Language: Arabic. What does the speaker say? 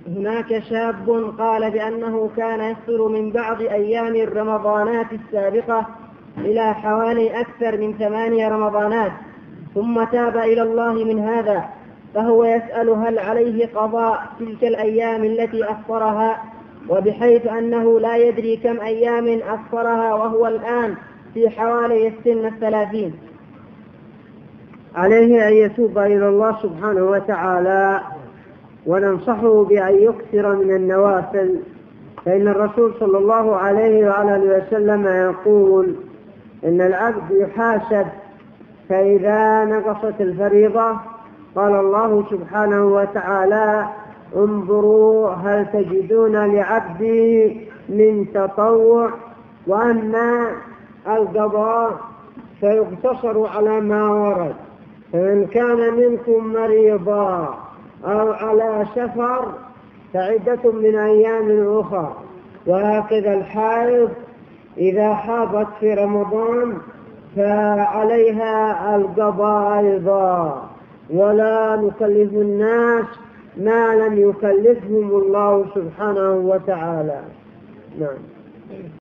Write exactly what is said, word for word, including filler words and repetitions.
هناك شاب قال بأنه كان يفطر من بعض أيام الرمضانات السابقة إلى حوالي أكثر من ثمانية رمضانات، ثم تاب إلى الله من هذا، فهو يسأل هل عليه قضاء تلك الأيام التي أفطرها، وبحيث أنه لا يدري كم أيام أفطرها وهو الآن في حوالي السن الثلاثين. عليه أن يتوب إلى الله سبحانه وتعالى، وننصحه بأن يكثر من النوافل، فإن الرسول صلى الله عليه وعلى وسلم يقول إن العبد يحاسب فإذا نقصت الفريضة قال الله سبحانه وتعالى انظروا هل تجدون لعبدي من تطوع، وأما القضاء فيقتصر على ما ورد، فمن كان منكم مريضا أو على سفر فعدة من أيام أخرى. وهكذا الحائض إذا حاضت في رمضان فعليها القضاء أيضا، ولا نكلف الناس ما لم يكلفهم الله سبحانه وتعالى. نعم.